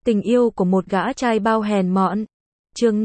Tình yêu của một gã trai bao hèn mọn. Chương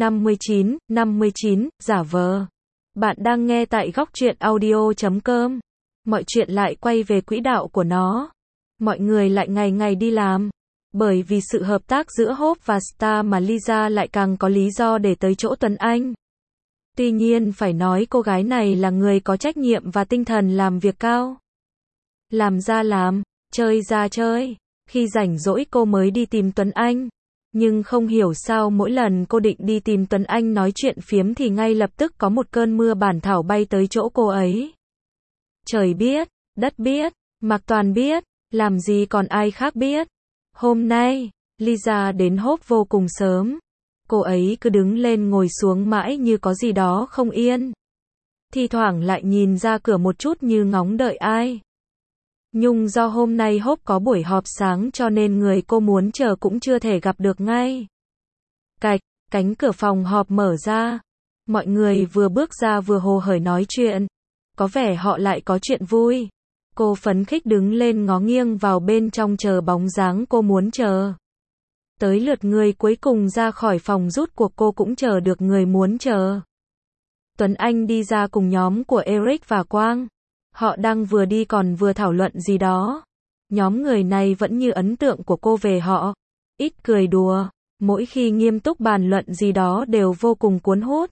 59, giả vờ. Bạn đang nghe tại góc truyện audio.com. Mọi chuyện lại quay về quỹ đạo của nó. Mọi người lại ngày ngày đi làm. Bởi vì sự hợp tác giữa Hope và Star mà Lisa lại càng có lý do để tới chỗ Tuấn Anh. Tuy nhiên phải nói cô gái này là người có trách nhiệm và tinh thần làm việc cao. Làm ra làm, chơi ra chơi. Khi rảnh rỗi cô mới đi tìm Tuấn Anh. Nhưng không hiểu sao mỗi lần cô định đi tìm Tuấn Anh nói chuyện phiếm thì ngay lập tức có một cơn mưa bản thảo bay tới chỗ cô ấy. Trời biết, đất biết, Mạc Toàn biết, làm gì còn ai khác biết. Hôm nay, Lisa đến Hope vô cùng sớm. Cô ấy cứ đứng lên ngồi xuống mãi như có gì đó không yên. Thi thoảng lại nhìn ra cửa một chút như ngóng đợi ai. Nhưng do hôm nay Hope có buổi họp sáng cho nên người cô muốn chờ cũng chưa thể gặp được ngay. Cạch, cánh cửa phòng họp mở ra. Mọi người vừa bước ra vừa hồ hởi nói chuyện. Có vẻ họ lại có chuyện vui. Cô phấn khích đứng lên ngó nghiêng vào bên trong chờ bóng dáng cô muốn chờ. Tới lượt người cuối cùng ra khỏi phòng rút cuộc cô cũng chờ được người muốn chờ. Tuấn Anh đi ra cùng nhóm của Eric và Quang. Họ đang vừa đi còn vừa thảo luận gì đó. Nhóm người này vẫn như ấn tượng của cô về họ. Ít cười đùa, mỗi khi nghiêm túc bàn luận gì đó đều vô cùng cuốn hút.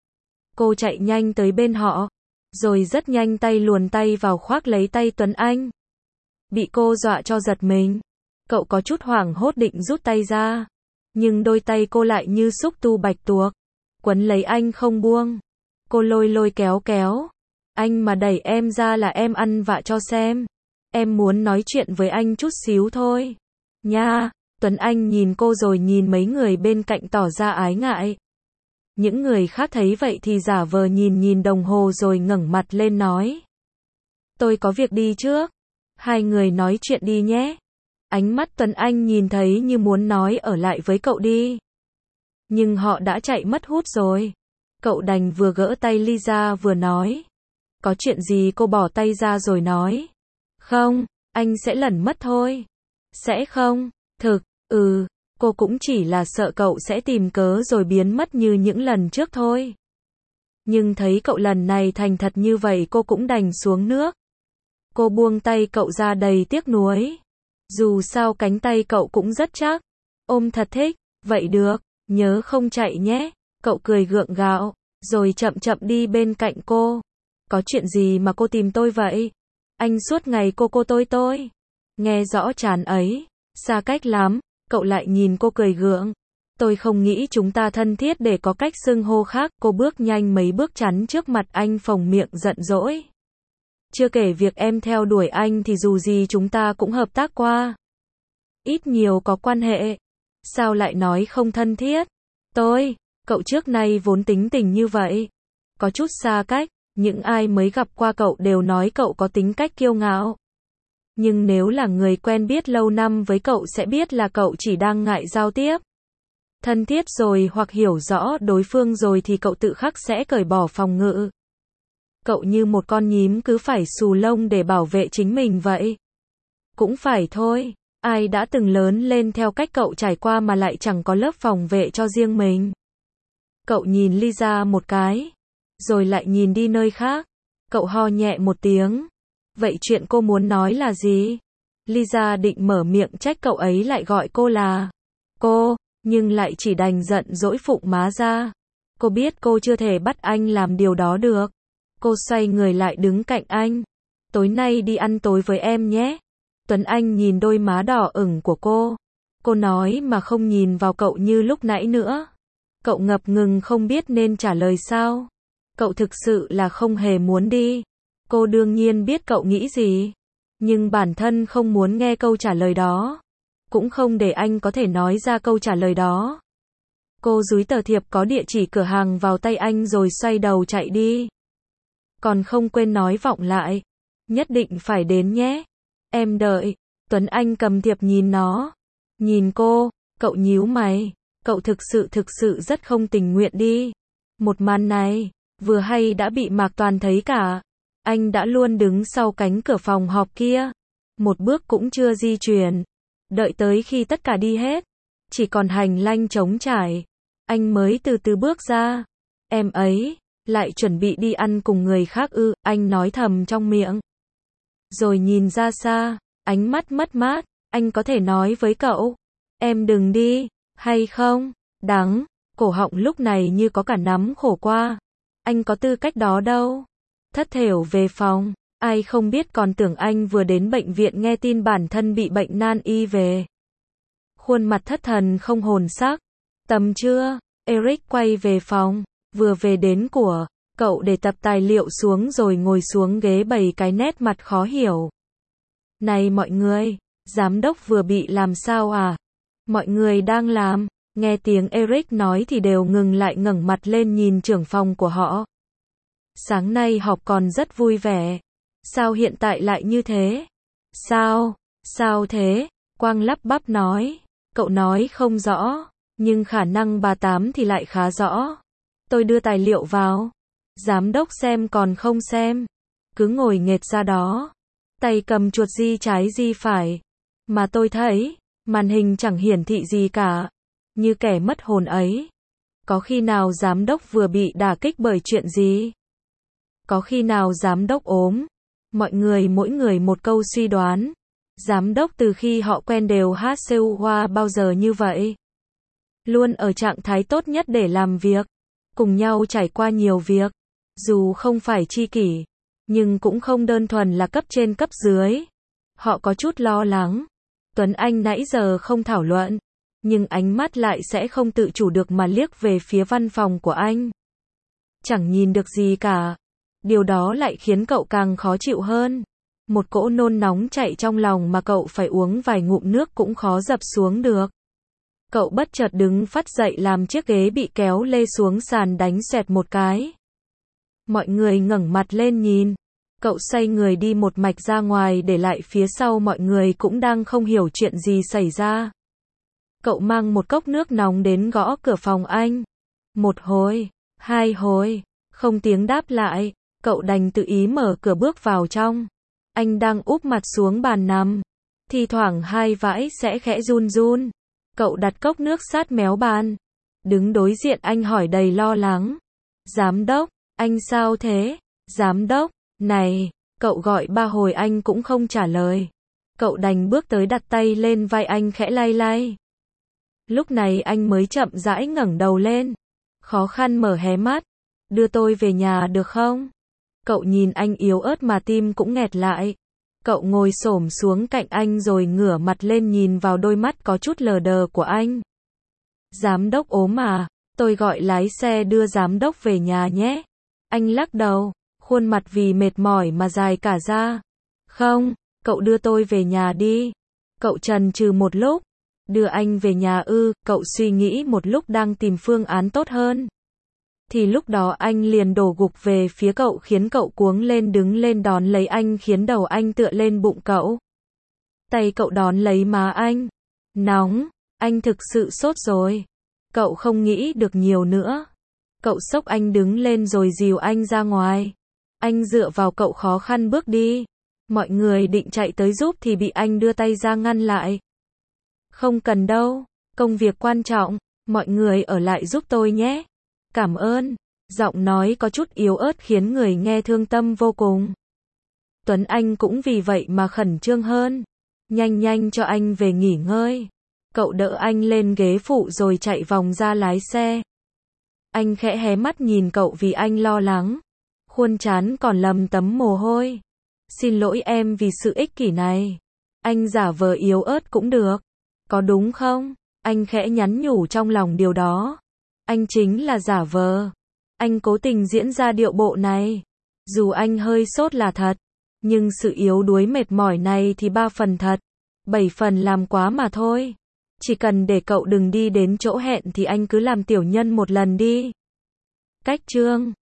Cô chạy nhanh tới bên họ, rồi rất nhanh tay luồn tay vào khoác lấy tay Tuấn Anh. Bị cô dọa cho giật mình. Cậu có chút hoảng hốt định rút tay ra. Nhưng đôi tay cô lại như xúc tu bạch tuộc. Quấn lấy anh không buông. Cô lôi lôi kéo kéo. Anh mà đẩy em ra là em ăn vạ cho xem. Em muốn nói chuyện với anh chút xíu thôi. Nha, Tuấn Anh nhìn cô rồi nhìn mấy người bên cạnh tỏ ra ái ngại. Những người khác thấy vậy thì giả vờ nhìn đồng hồ rồi ngẩng mặt lên nói. Tôi có việc đi trước. Hai người nói chuyện đi nhé. Ánh mắt Tuấn Anh nhìn thấy như muốn nói ở lại với cậu đi. Nhưng họ đã chạy mất hút rồi. Cậu đành vừa gỡ tay Lisa vừa nói. Có chuyện gì cô bỏ tay ra rồi nói. Không, anh sẽ lẩn mất thôi. Sẽ không, thực, cô cũng chỉ là sợ cậu sẽ tìm cớ rồi biến mất như những lần trước thôi. Nhưng thấy cậu lần này thành thật như vậy cô cũng đành xuống nước. Cô buông tay cậu ra đầy tiếc nuối. Dù sao cánh tay cậu cũng rất chắc. Ôm thật thích, vậy được, nhớ không chạy nhé. Cậu cười gượng gạo, rồi chậm chậm đi bên cạnh cô. Có chuyện gì mà cô tìm tôi vậy? Anh suốt ngày cô tôi. Nghe rõ chán ấy, xa cách lắm, cậu lại nhìn cô cười gượng. Tôi không nghĩ chúng ta thân thiết để có cách xưng hô khác. Cô bước nhanh mấy bước chắn trước mặt anh phồng miệng giận dỗi. Chưa kể việc em theo đuổi anh thì dù gì chúng ta cũng hợp tác qua. Ít nhiều có quan hệ. Sao lại nói không thân thiết? Cậu trước nay vốn tính tình như vậy. Có chút xa cách. Những ai mới gặp qua cậu đều nói cậu có tính cách kiêu ngạo. Nhưng nếu là người quen biết lâu năm với cậu sẽ biết là cậu chỉ đang ngại giao tiếp. Thân thiết rồi hoặc hiểu rõ đối phương rồi thì cậu tự khắc sẽ cởi bỏ phòng ngự. Cậu như một con nhím cứ phải xù lông để bảo vệ chính mình vậy. Cũng phải thôi, ai đã từng lớn lên theo cách cậu trải qua mà lại chẳng có lớp phòng vệ cho riêng mình. Cậu nhìn Lisa một cái. Rồi lại nhìn đi nơi khác. Cậu ho nhẹ một tiếng. Vậy chuyện cô muốn nói là gì? Lisa định mở miệng trách cậu ấy lại gọi cô là cô, nhưng lại chỉ đành giận dỗi phụng má ra. Cô biết cô chưa thể bắt anh làm điều đó được. Cô xoay người lại đứng cạnh anh. Tối nay đi ăn tối với em nhé. Tuấn Anh nhìn đôi má đỏ ửng của cô. Cô nói mà không nhìn vào cậu như lúc nãy nữa. Cậu ngập ngừng không biết nên trả lời sao. Cậu thực sự là không hề muốn đi. Cô đương nhiên biết cậu nghĩ gì. Nhưng bản thân không muốn nghe câu trả lời đó. Cũng không để anh có thể nói ra câu trả lời đó. Cô dúi tờ thiệp có địa chỉ cửa hàng vào tay anh rồi xoay đầu chạy đi. Còn không quên nói vọng lại. Nhất định phải đến nhé. Em đợi. Tuấn Anh cầm thiệp nhìn nó. Nhìn cô, cậu nhíu mày. Cậu thực sự rất không tình nguyện đi. Một màn này. Vừa hay đã bị Mạc Toàn thấy cả. Anh đã luôn đứng sau cánh cửa phòng họp kia. Một bước cũng chưa di chuyển. Đợi tới khi tất cả đi hết. chỉ còn hành lang trống trải. Anh mới từ từ bước ra. Em ấy, lại chuẩn bị đi ăn cùng người khác ư, anh nói thầm trong miệng. Rồi nhìn ra xa, ánh mắt mất mát, anh có thể nói với cậu, em đừng đi, hay không? Đắng, cổ họng lúc này như có cả nắm khổ qua. Anh có tư cách đó đâu. Thất thểu về phòng, ai không biết còn tưởng anh vừa đến bệnh viện nghe tin bản thân bị bệnh nan y về. Khuôn mặt thất thần không hồn sắc. Tầm trưa, Eric quay về phòng, vừa về đến của, cậu để tập tài liệu xuống rồi ngồi xuống ghế bày cái nét mặt khó hiểu. Này mọi người, giám đốc vừa bị làm sao à? Mọi người đang làm, nghe tiếng Eric nói thì đều ngừng lại ngẩng mặt lên nhìn trưởng phòng của họ. Sáng nay họp còn rất vui vẻ. Sao hiện tại lại như thế? Sao thế? Quang lắp bắp nói. Cậu nói không rõ, nhưng khả năng bà Tám thì lại khá rõ. Tôi đưa tài liệu vào. Giám đốc xem còn không xem. Cứ ngồi nghệt ra đó. Tay cầm chuột di trái di phải. Mà tôi thấy, màn hình chẳng hiển thị gì cả. Như kẻ mất hồn ấy. Có khi nào giám đốc vừa bị đả kích bởi chuyện gì? Có khi nào giám đốc ốm? Mọi người mỗi người một câu suy đoán. Giám đốc từ khi họ quen đều hát siêu hoa bao giờ như vậy. Luôn ở trạng thái tốt nhất để làm việc. Cùng nhau trải qua nhiều việc. Dù không phải tri kỷ, nhưng cũng không đơn thuần là cấp trên cấp dưới. Họ có chút lo lắng. Tuấn Anh nãy giờ không thảo luận, nhưng ánh mắt lại sẽ không tự chủ được mà liếc về phía văn phòng của anh. Chẳng nhìn được gì cả. Điều đó lại khiến cậu càng khó chịu hơn. Một cỗ nôn nóng chạy trong lòng mà cậu phải uống vài ngụm nước cũng khó dập xuống được. Cậu bất chợt đứng phắt dậy làm chiếc ghế bị kéo lê xuống sàn đánh xoẹt một cái. Mọi người ngẩng mặt lên nhìn. Cậu xoay người đi một mạch ra ngoài để lại phía sau mọi người cũng đang không hiểu chuyện gì xảy ra. Cậu mang một cốc nước nóng đến gõ cửa phòng anh. Một hồi, hai hồi, không tiếng đáp lại, cậu đành tự ý mở cửa bước vào trong. Anh đang úp mặt xuống bàn nằm. Thi thoảng hai vãi sẽ khẽ run run. Cậu đặt cốc nước sát méo bàn. Đứng đối diện anh hỏi đầy lo lắng. Giám đốc, anh sao thế? Giám đốc, này, cậu gọi ba hồi anh cũng không trả lời. Cậu đành bước tới đặt tay lên vai anh khẽ lay lay. Lúc này anh mới chậm rãi ngẩng đầu lên. Khó khăn mở hé mắt. Đưa tôi về nhà được không? Cậu nhìn anh yếu ớt mà tim cũng nghẹt lại. Cậu ngồi xổm xuống cạnh anh rồi ngửa mặt lên nhìn vào đôi mắt có chút lờ đờ của anh. Giám đốc ốm à? Tôi gọi lái xe đưa giám đốc về nhà nhé. Anh lắc đầu, khuôn mặt vì mệt mỏi mà dài cả ra. Không, cậu đưa tôi về nhà đi. Cậu chần chừ một lúc. Đưa anh về nhà ư? Cậu suy nghĩ một lúc đang tìm phương án tốt hơn. Thì lúc đó anh liền đổ gục về phía cậu khiến cậu cuống lên đứng lên đón lấy anh khiến đầu anh tựa lên bụng cậu. Tay cậu đón lấy má anh. Nóng, anh thực sự sốt rồi. Cậu không nghĩ được nhiều nữa. Cậu xốc anh đứng lên rồi dìu anh ra ngoài. Anh dựa vào cậu khó khăn bước đi. Mọi người định chạy tới giúp thì bị anh đưa tay ra ngăn lại. Không cần đâu, công việc quan trọng, mọi người ở lại giúp tôi nhé. Cảm ơn. Giọng nói có chút yếu ớt khiến người nghe thương tâm vô cùng. Tuấn Anh cũng vì vậy mà khẩn trương hơn. Nhanh nhanh cho anh về nghỉ ngơi. Cậu đỡ anh lên ghế phụ rồi chạy vòng ra lái xe. Anh khẽ hé mắt nhìn cậu vì anh lo lắng. Khuôn trán còn lấm tấm mồ hôi. Xin lỗi em vì sự ích kỷ này. Anh giả vờ yếu ớt cũng được. Có đúng không? Anh khẽ nhắn nhủ trong lòng điều đó. Anh chính là giả vờ. Anh cố tình diễn ra điệu bộ này. Dù anh hơi sốt là thật. Nhưng sự yếu đuối mệt mỏi này thì 3 phần thật. 7 phần làm quá mà thôi. Chỉ cần để cậu đừng đi đến chỗ hẹn thì anh cứ làm tiểu nhân một lần đi. Cách chương